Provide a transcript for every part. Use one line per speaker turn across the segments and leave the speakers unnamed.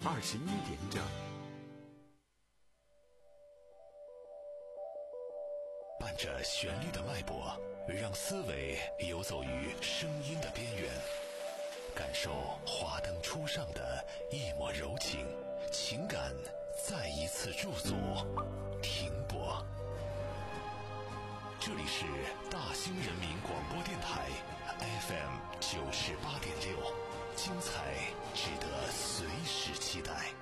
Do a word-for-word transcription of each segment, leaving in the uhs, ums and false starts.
二十一点整。
伴着旋律的脉搏，让思维游走于声音的边缘，感受华灯初上的一抹柔情，情感再一次驻足停泊。这里是大兴人民广播电台 F M 九十八点六，精彩值得随时期待。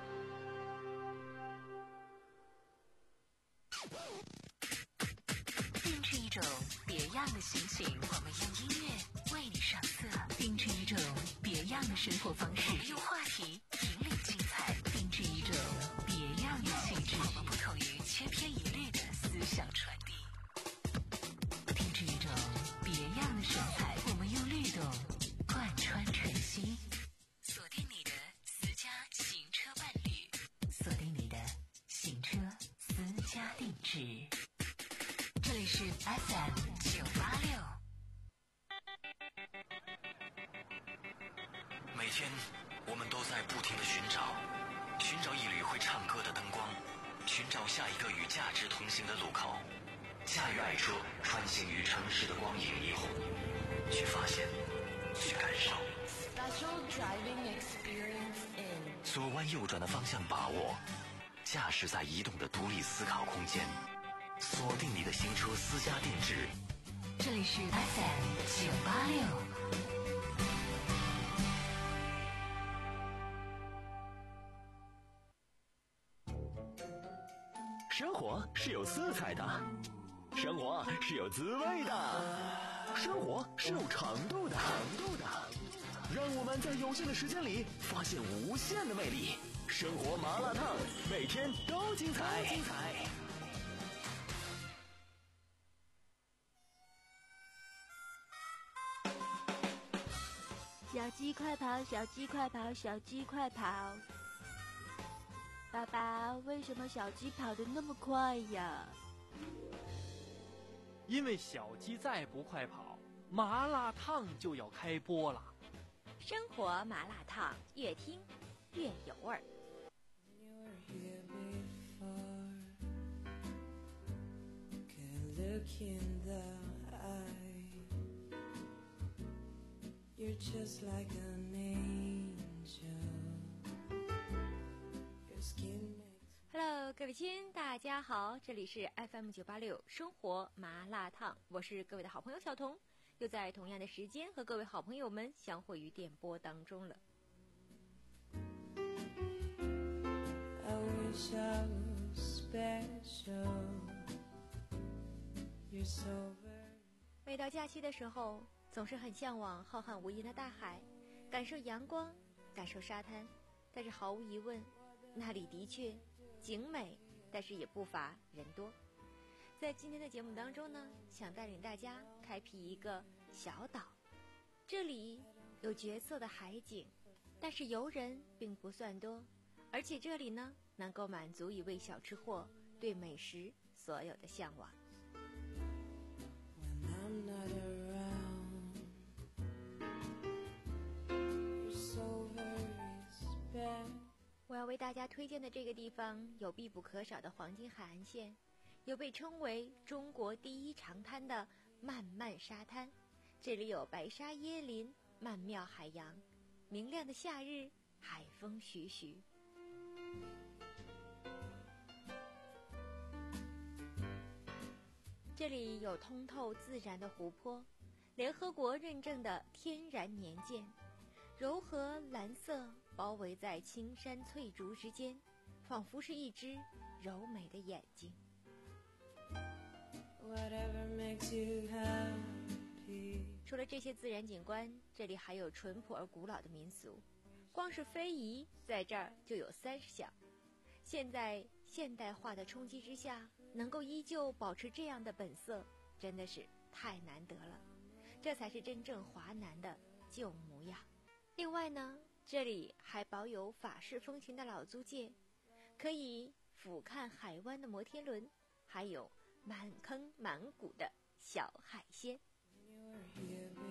定制一种别样的心情，我们用音乐为你上色；定制一种别样的生活方式，我们用话题引领精彩；定制一种别样的气质，我们不同于千篇一律的思想传递；定制一种别样的神采，我们用律动贯穿晨曦。锁定你的私家行车伴侣，锁定你的行车私家定制。这里是 F M 九八六。
每天我们都在不停地寻找，寻找一缕会唱歌的灯光，寻找下一个与价值同行的路口。驾驭爱车，穿行于城市的光影霓虹，去发现，去感受。
Special driving experience in
左弯右转的方向把握，驾驶在移动的独立思考空间。锁定你的行车私家定制，
这里是 F M 九八六。
生活是有色彩的，生活是有滋味的，生活是有长度的，长度的。让我们在有限的时间里发现无限的魅力。生活麻辣烫，每天都精彩，精彩。
小鸡快跑，小鸡快跑，小鸡快跑！爸爸，为什么小鸡跑得那么快呀？
因为小鸡再不快跑，麻辣烫就要开播了。
生活麻辣烫，越听越有味儿。
You're just like an angel. Your skin makes
Hello， 各位亲，大家好，这里是 F M 九八六生活麻辣烫，我是各位的好朋友小彤，又在同样的时间和各位好朋友们相会于电波当中了。
I wish I was special. You're so very
每到假期的时候，总是很向往浩瀚无垠的大海，感受阳光，感受沙滩，但是毫无疑问，那里的确景美，但是也不乏人多。在今天的节目当中呢，想带领大家开辟一个小岛，这里有绝色的海景，但是游人并不算多，而且这里呢，能够满足一位小吃货对美食所有的向往。
when I'm not around. You're so very special.
我要为大家推荐的这个地方有必不可少的黄金海岸线，有被称为中国第一长滩的漫漫沙滩，这里有白沙椰林、曼妙海洋，明亮的夏日，海风徐徐。这里有通透自然的湖泊，联合国认证的天然年鉴，柔和蓝色包围在青山翠竹之间，仿佛是一只柔美的眼睛。
Whatever makes you happy.
除了这些自然景观，这里还有淳朴而古老的民俗，光是非遗在这儿就有三十项。现在现代化的冲击之下，能够依旧保持这样的本色，真的是太难得了，这才是真正华南的旧模样。另外呢，这里还保有法式风情的老租界，可以俯瞰海湾的摩天轮，还有满坑满谷的小海鲜。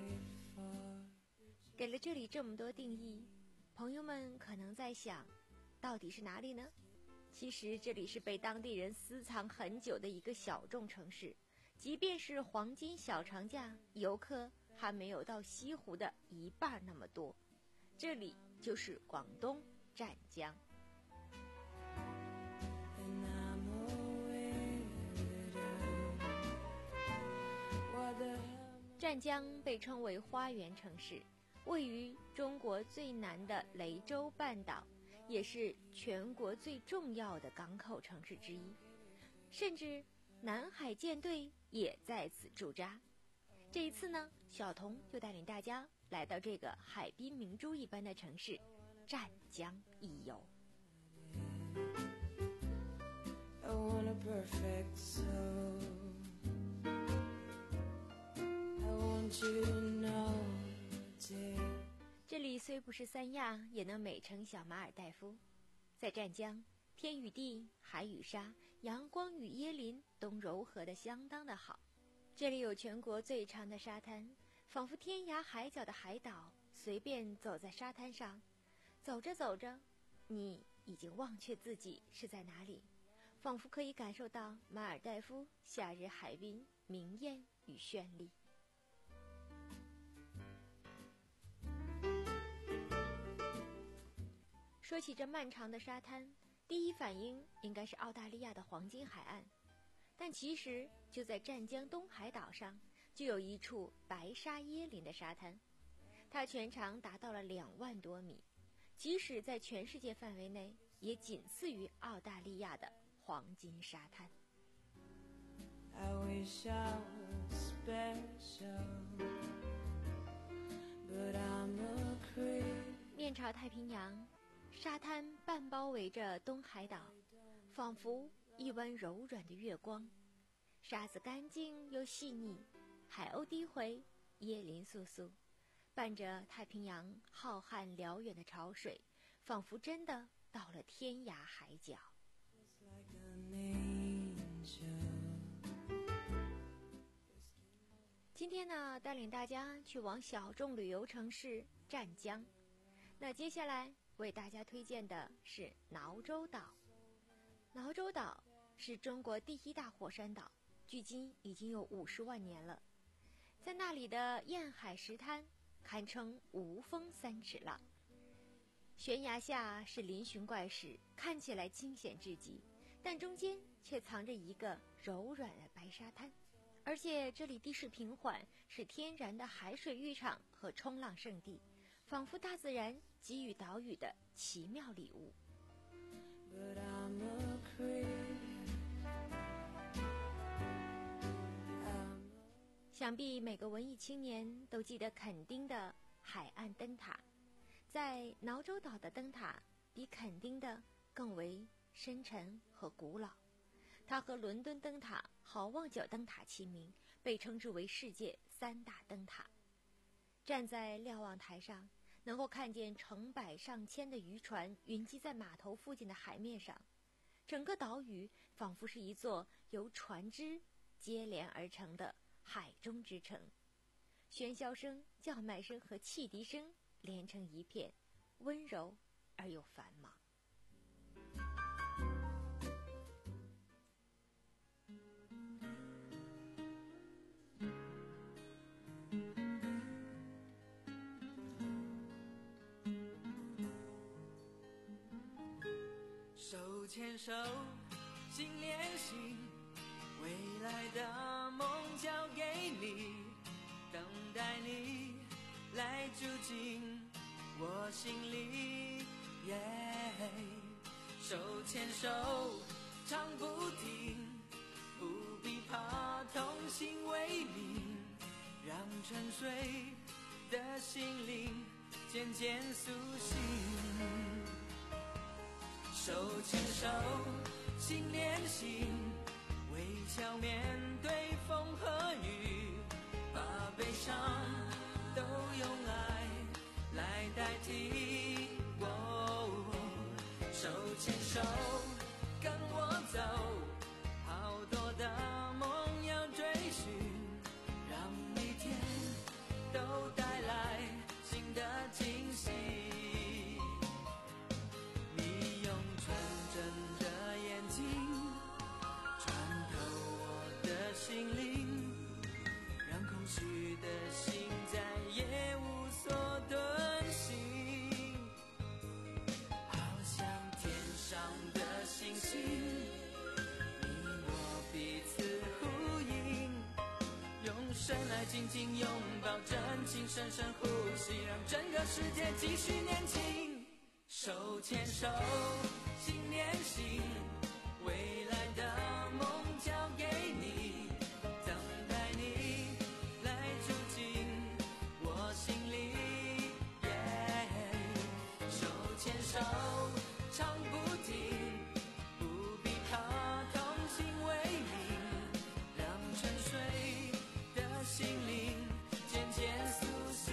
给了这里这么多定义，朋友们可能在想， 到底是哪里呢？其实这里是被当地人私藏很久的一个小众城市，即便是黄金小长假，游客还没有到西湖的一半那么多。这里就是广东湛江。湛江被称为花园城市，位于中国最南的雷州半岛，也是全国最重要的港口城市之一，甚至南海舰队也在此驻扎。这一次呢，小童就带领大家来到这个海滨明珠一般的城市湛江一游。
I want a perfect soul. I want you to know, dear.
这里虽不是三亚，也能美称小马尔代夫。在湛江，天与地，海与沙，阳光与椰林都糅合得相当的好。这里有全国最长的沙滩，仿佛天涯海角的海岛。随便走在沙滩上，走着走着，你已经忘却自己是在哪里，仿佛可以感受到马尔代夫夏日海滨明艳与绚丽。说起这漫长的沙滩，第一反应应该是澳大利亚的黄金海岸，但其实就在湛江东海岛上，就有一处白沙椰林的沙滩，它全长达到了两万多米，即使在全世界范围内，也仅次于澳大利亚的黄金沙滩。
I wish I was special, but I'm a creep.
面朝太平洋，沙滩半包围着东海岛，仿佛一弯柔软的月光。沙子干净又细腻，海鸥低回，椰林簌簌，伴着太平洋浩瀚辽远的潮水，仿佛真的到了天涯海角。
Like an angel.
今天呢，带领大家去往小众旅游城市湛江。那接下来为大家推荐的是挠洲岛。挠洲岛是中国第一大火山岛，距今已经有五十万年了。在那里的燕海石滩堪称无风三尺浪，悬崖下是嶙峋怪石，看起来惊险至极，但中间却藏着一个柔软的白沙滩。而且这里地势平缓，是天然的海水浴场和冲浪圣地，仿佛大自然给予岛屿的奇妙礼物。
But I'm a creep. I'm
想必每个文艺青年都记得垦丁的海岸灯塔，在挠洲岛的灯塔比垦丁的更为深沉和古老。它和伦敦灯塔、好望角灯塔齐名，被称之为世界三大灯塔。站在瞭望台上，能够看见成百上千的渔船云集在码头附近的海面上，整个岛屿仿佛是一座由船只接连而成的海中之城，喧嚣声、叫卖声和汽笛声连成一片，温柔而又繁忙。
手牵手，心连心，未来的梦交给你，等待你来住进我心里。耶，手牵手，唱不停，不必怕同心为命，让沉睡的心灵渐渐苏醒。手牵手，心连心，微笑面对风和雨，把悲伤都用爱来代替。哦，手牵手，跟我走，好多的梦要追寻，让每天都带来新的惊喜。你用心灵，让空虚的心再也无所遁形，好像天上的星星，你我彼此呼应，用生来紧紧拥抱，真情深深呼吸，让整个世界继续年轻，手牵手心连心，未来的梦交给你，等待你来住进我心里， yeah, 手牵手唱不停，不必怕同心为命，让沉睡的心灵渐渐苏醒。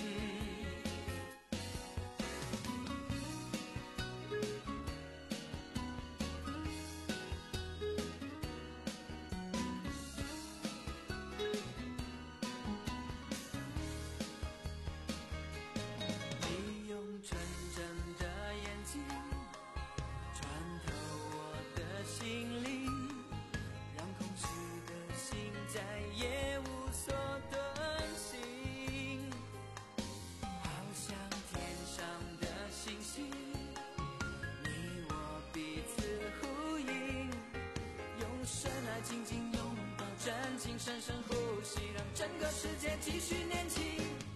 你用纯真的眼睛穿透我的心灵，让空虚的心再也无所遁形，好像天上的星星，你我彼此呼应，用生来紧紧拥抱，真情深深呼吸，让整个世界继续年轻。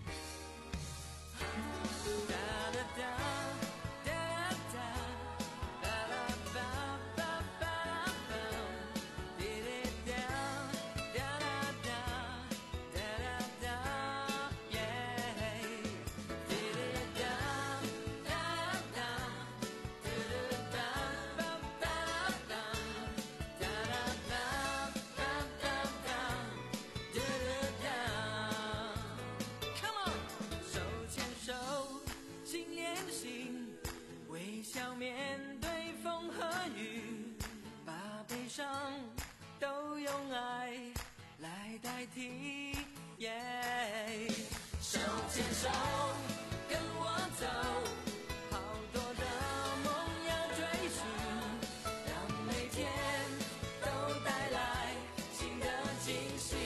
哒哒哒哒哒哒啦吧吧吧吧，滴滴哒哒啦哒哒啦哒，耶，滴滴哒哒哒，嘟嘟哒吧吧吧，哒啦吧吧吧吧，嘟嘟哒 ，Come on， 手牵手。心连心，微笑面对风和雨，把悲伤都用爱来代替。Yeah， 手牵手，跟我走，好多的梦要追寻，让每天都带来新的惊喜。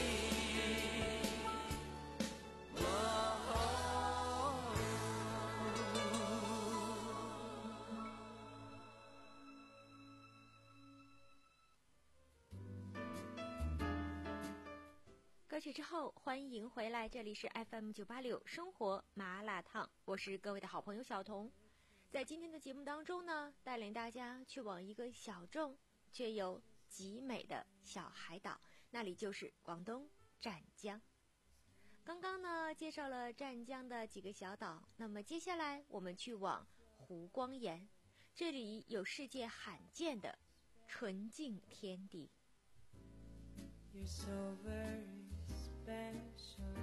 歌曲之后，欢迎回来，这里是 F M 九八六生活麻辣烫，我是各位的好朋友小童。在今天的节目当中呢，带领大家去往一个小众却又极美的小海岛，那里就是广东湛江。刚刚呢介绍了湛江的几个小岛，那么接下来我们去往湖光岩，这里有世界罕见的纯净天地。
You're so very special,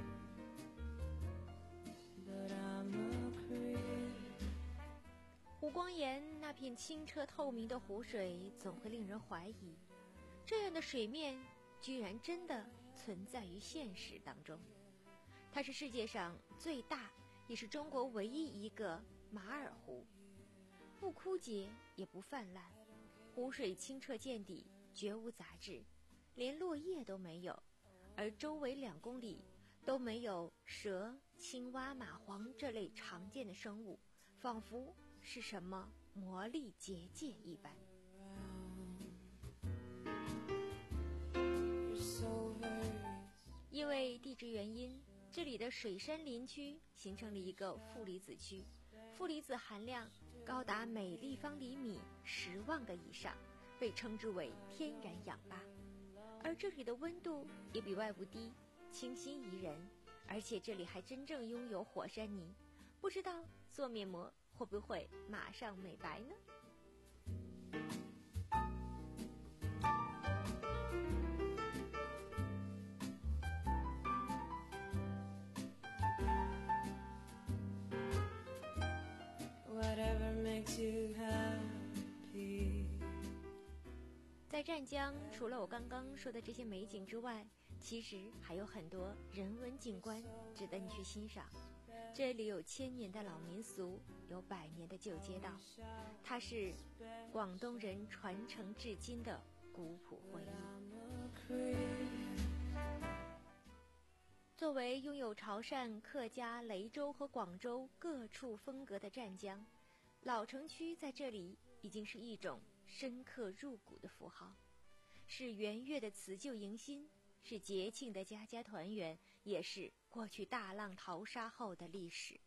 but I'm a creep.
湖光岩那片清澈透明的湖水，总会令人怀疑，这样的水面居然真的存在于现实当中。它是世界上最大，也是中国唯一一个马尔湖，不枯竭也不泛滥，湖水清澈见底，绝无杂质，连落叶都没有，而周围两公里都没有蛇、青蛙、蚂蟥这类常见的生物，仿佛是什么魔力结界一般。因为地质原因，这里的水杉林区形成了一个负离子区，负离子含量高达每立方厘米十万个以上，被称之为天然氧吧。而这里的温度也比外部低，清新宜人，而且这里还真正拥有火山泥，不知道做面膜会不会马上美白呢？在湛江，除了我刚刚说的这些美景之外，其实还有很多人文景观值得你去欣赏。这里有千年的老民俗，有百年的旧街道，它是广东人传承至今的古朴回忆。 作为拥有潮汕、客家、雷州和广州各处风格的湛江，老城区在这里已经是一种深刻入骨的符号，是元月的辞旧迎新，是节庆的家家团圆，也是过去大浪淘沙后的历史。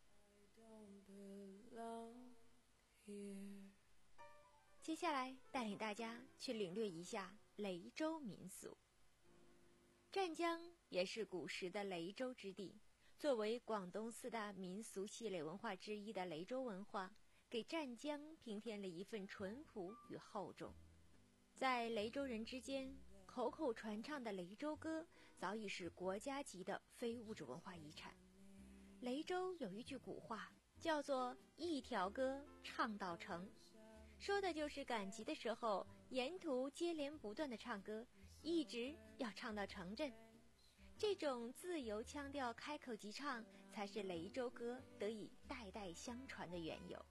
接下来带领大家去领略一下雷州民俗。湛江也是古时的雷州之地，作为广东四大民俗系列文化之一的雷州文化，给湛江平添了一份淳朴与厚重。在雷州人之间，口口传唱的雷州歌早已是国家级的非物质文化遗产。雷州有一句古话叫做一条歌唱到成，说的就是赶集的时候沿途接连不断的唱歌，一直要唱到城镇。这种自由腔调开口即唱，才是雷州歌得以代代相传的缘由。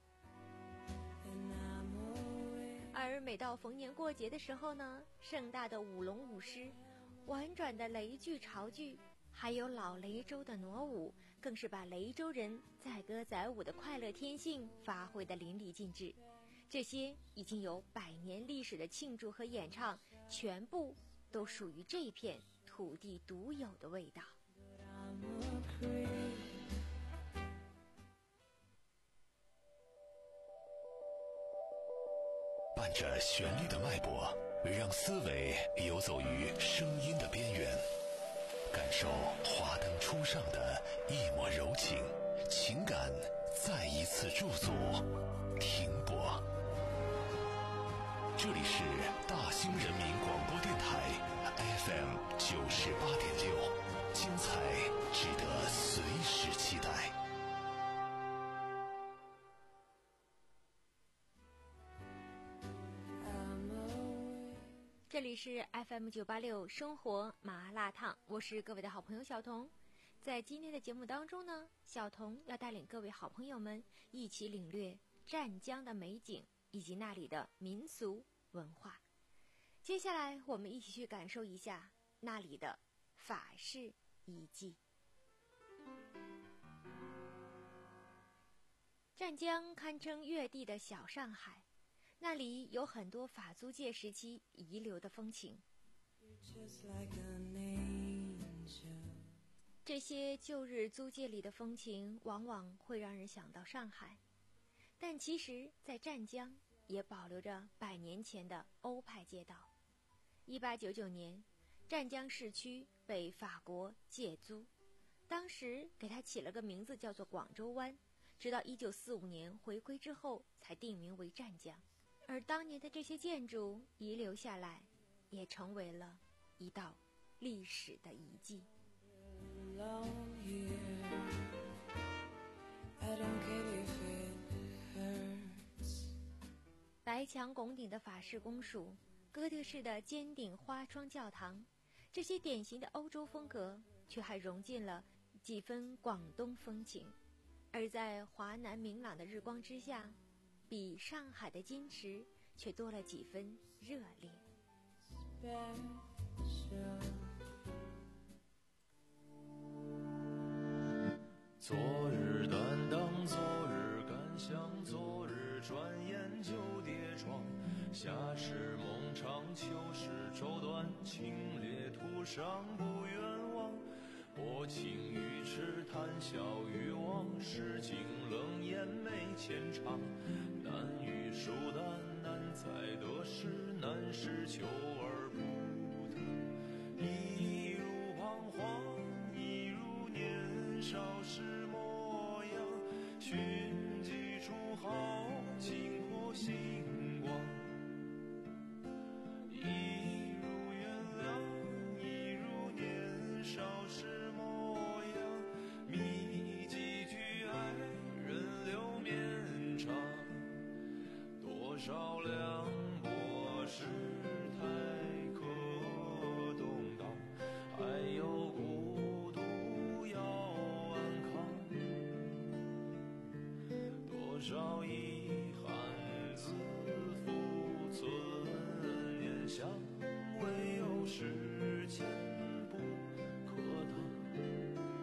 而每到逢年过节的时候呢，盛大的舞龙舞狮，婉转的雷剧潮剧，还有老雷州的傩舞，更是把雷州人载歌载舞的快乐天性发挥得淋漓尽致。这些已经有百年历史的庆祝和演唱，全部都属于这片土地独有的味道。
伴着旋律的脉搏，让思维游走于声音的边缘，感受华灯初上的一抹柔情，情感再一次驻足停泊。这里是大兴人民广播电台 F M 九十八点六，精彩值得随时期待。
这里是 F M 九八六生活麻辣烫，我是各位的好朋友小童。在今天的节目当中呢，小童要带领各位好朋友们一起领略湛江的美景以及那里的民俗文化。接下来我们一起去感受一下那里的法式遗迹。湛江堪称粤地的小上海，那里有很多法租界时期遗留的风情。这些旧日租界里的风情往往会让人想到上海，但其实在湛江也保留着百年前的欧派街道。一八九九年，湛江市区被法国借租，当时给它起了个名字叫做广州湾，直到一九四五年回归之后才定名为湛江。而当年的这些建筑遗留下来，也成为了一道历史的遗迹。白墙拱顶的法式公署，哥特式的尖顶花窗教堂，这些典型的欧洲风格，却还融进了几分广东风情。而在华南明朗的日光之下，比上海的矜持却多了几分热烈。
昨日担当，昨日感想，昨日转眼就跌撞。夏时梦长，秋时绸缎，清冽途上不远望。薄情于痴，谈笑于忘，诗经冷眼眉浅尝。难于疏淡，难在得失，难是求而不得。一如彷徨，一如年少时模样，寻几处好，惊破星光。一如原谅，一如年少时模样，觅几句爱人留绵长。多少凉薄世态可动荡，还有孤独要安康。多少遗憾自负存念想，唯有时间不可挡。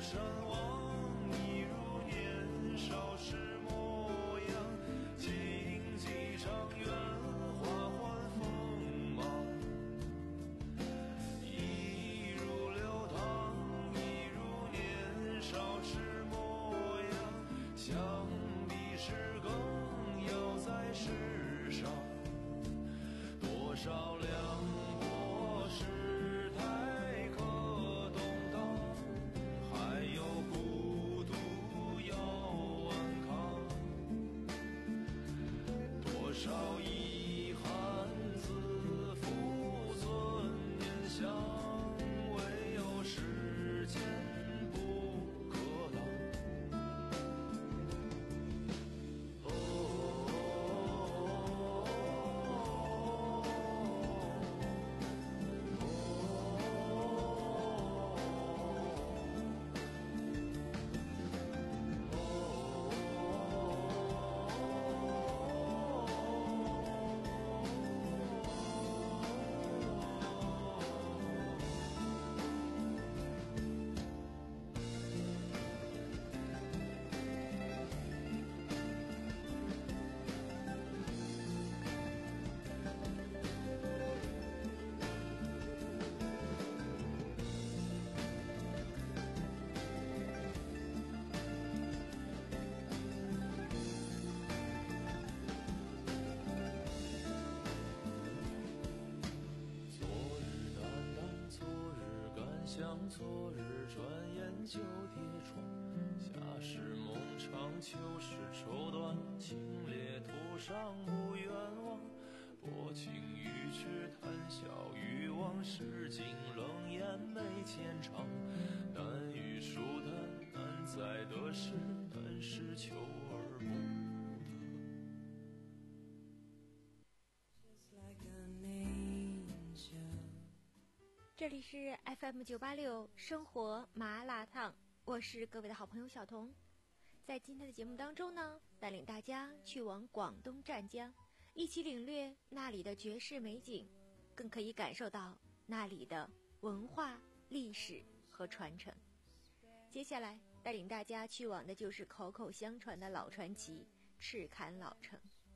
山望，一如年少时模样，荆棘长远，花换锋芒，一如流淌，一如年少时模样，想必是更要在世上，多少凉薄世态可动荡，还有孤独要顽抗，多少遗憾自负尊念想，唯有时间不可挡。想昨日转眼就跌撞，夏时梦长，秋时绸缎，清冽途上不远望，薄情于痴，谈笑于往事，尽冷眼眉间长，难遇疏淡，难在得失，难是求而不得。
这里是 F M 九八六生活麻辣烫，我是各位的好朋友小彤。在今天的节目当中呢，带领大家去往广东湛江，一起领略那里的绝世美景，更可以感受到那里的文化、历史和传承。接下来带领大家去往的就是口口相传的老传奇赤坎老城。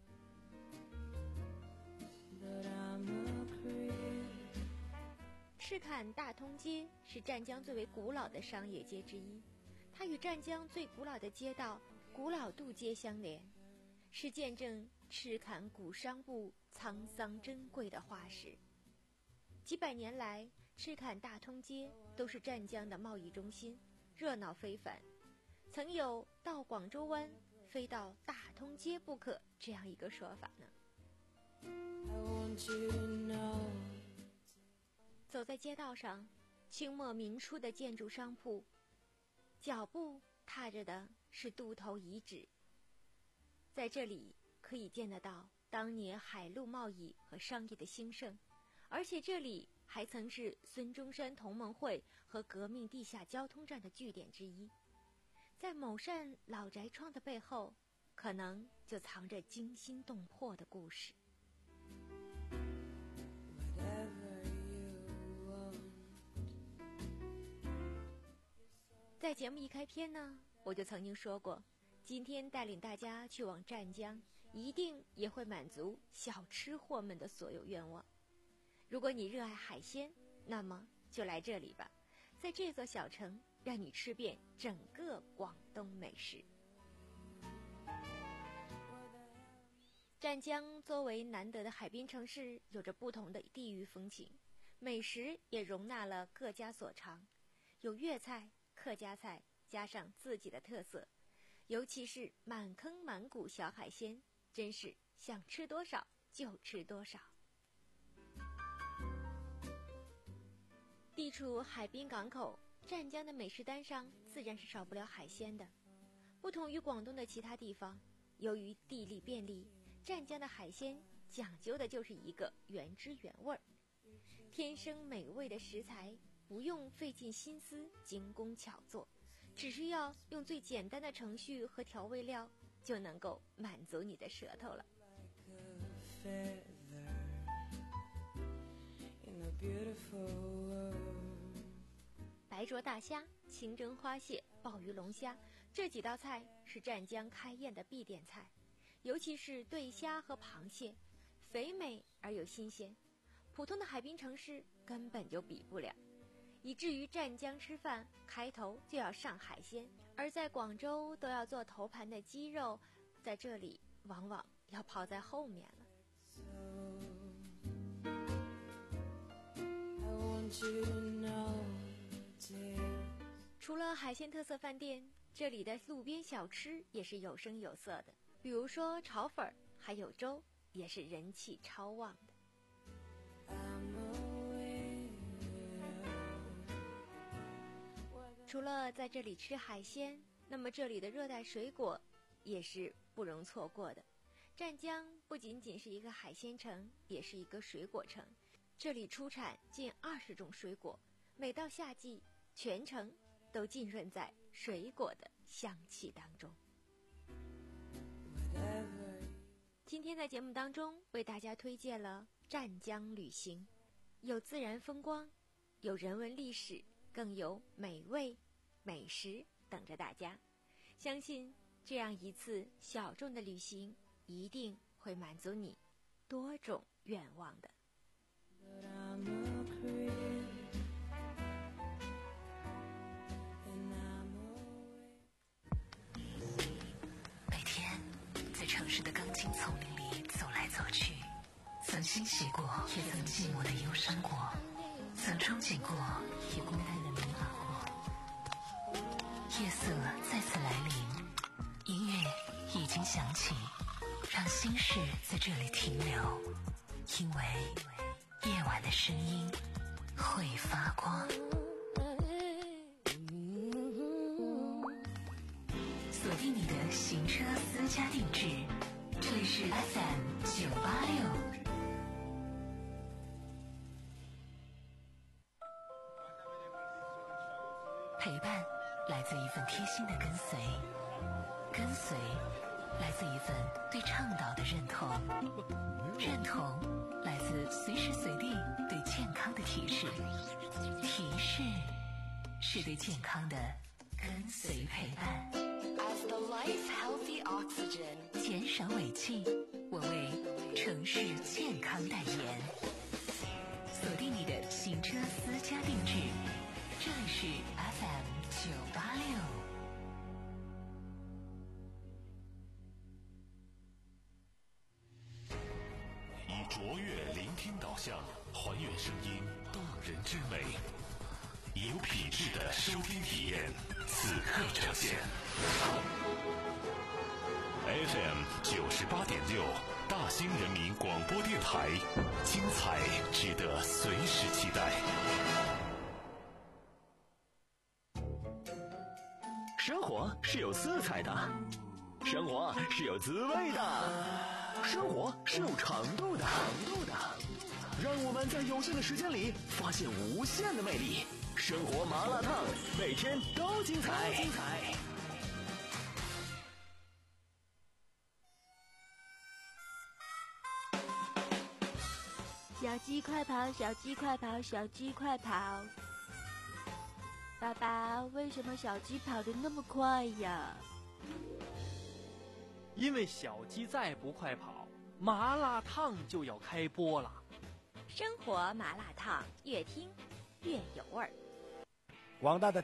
赤坎大通街是湛江最为古老的商业街之一，它与湛江最古老的街道古老渡街相连，是见证赤坎古商埠沧桑珍贵的化石。几百年来，赤坎大通街都是湛江的贸易中心，热闹非凡，曾有到广州湾非到大通街不可这样一个说法呢。I want you to know走在街道上，清末民初的建筑商铺，脚步踏着的是渡头遗址。在这里可以见得到当年海陆贸易和商业的兴盛，而且这里还曾是孙中山同盟会和革命地下交通站的据点之一。在某扇老宅窗的背后，可能就藏着惊心动魄的故事。在节目一开篇呢，我就曾经说过，今天带领大家去往湛江，一定也会满足小吃货们的所有愿望。如果你热爱海鲜，那么就来这里吧，在这座小城，让你吃遍整个广东美食。湛江作为难得的海滨城市，有着不同的地域风情，美食也容纳了各家所长，有粤菜、客家菜，加上自己的特色，尤其是满坑满谷小海鲜，真是想吃多少就吃多少。地处海滨港口，湛江的美食单上自然是少不了海鲜的。不同于广东的其他地方，由于地利便利，湛江的海鲜讲究的就是一个原汁原味儿，天生美味的食材，不用费尽心思精工巧做，只需要用最简单的程序和调味料，就能够满足你的舌头了。 白灼大虾、清蒸花蟹、鲍鱼龙虾，这几道菜是湛江开宴的必点菜，尤其是对虾和螃蟹，肥美而又新鲜，普通的海滨城市根本就比不了，以至于湛江吃饭开头就要上海鲜，而在广州都要做头盘的鸡肉，在这里往往要跑在后面了。除了海鲜特色饭店，这里的路边小吃也是有声有色的，比如说炒粉儿，还有粥，也是人气超旺的。除了在这里吃海鲜，那么这里的热带水果也是不容错过的。湛江不仅仅是一个海鲜城，也是一个水果城，这里出产近二十种水果，每到夏季，全城都浸润在水果的香气当中。今天在节目当中为大家推荐了湛江旅行，有自然风光，有人文历史，更有美味美食等着大家。相信这样一次小众的旅行一定会满足你多种愿望的。
每天在城市的钢筋丛林里走来走去，曾欣喜过，也曾寂寞的忧伤过，曾憧憬过，也孤单的迷茫过。夜色再次来临，音乐已经响起，让心事在这里停留，因为夜晚的声音会发光。锁定你的行车私家定制，这里是 F M 九八六。陪伴来自一份贴心的跟随，跟随来自一份对倡导的认同，认同来自随时随地对健康的提示，提示是对健康的跟随陪伴。
As the life healthy oxygen，
减少尾气，我为城市健康代言。锁定你的行车私家定制，这里是 F M 九八六。
以卓越聆听导向，还原声音动人之美，以有品质的收听体验，此刻呈现。F M 九十八点六，大兴人民广播电台，精彩值得随时期待。
生活是有色彩的，生活是有滋味的，生活是有长度的，长度的。让我们在有限的时间里发现无限的魅力。生活麻辣烫，每天都精彩。精彩。
小鸡快跑，小鸡快跑，小鸡快跑！爸爸，为什么小鸡跑得那么快呀？
因为小鸡再不快跑，麻辣烫就要开播了。
生活麻辣烫，越听越有味儿。
广大的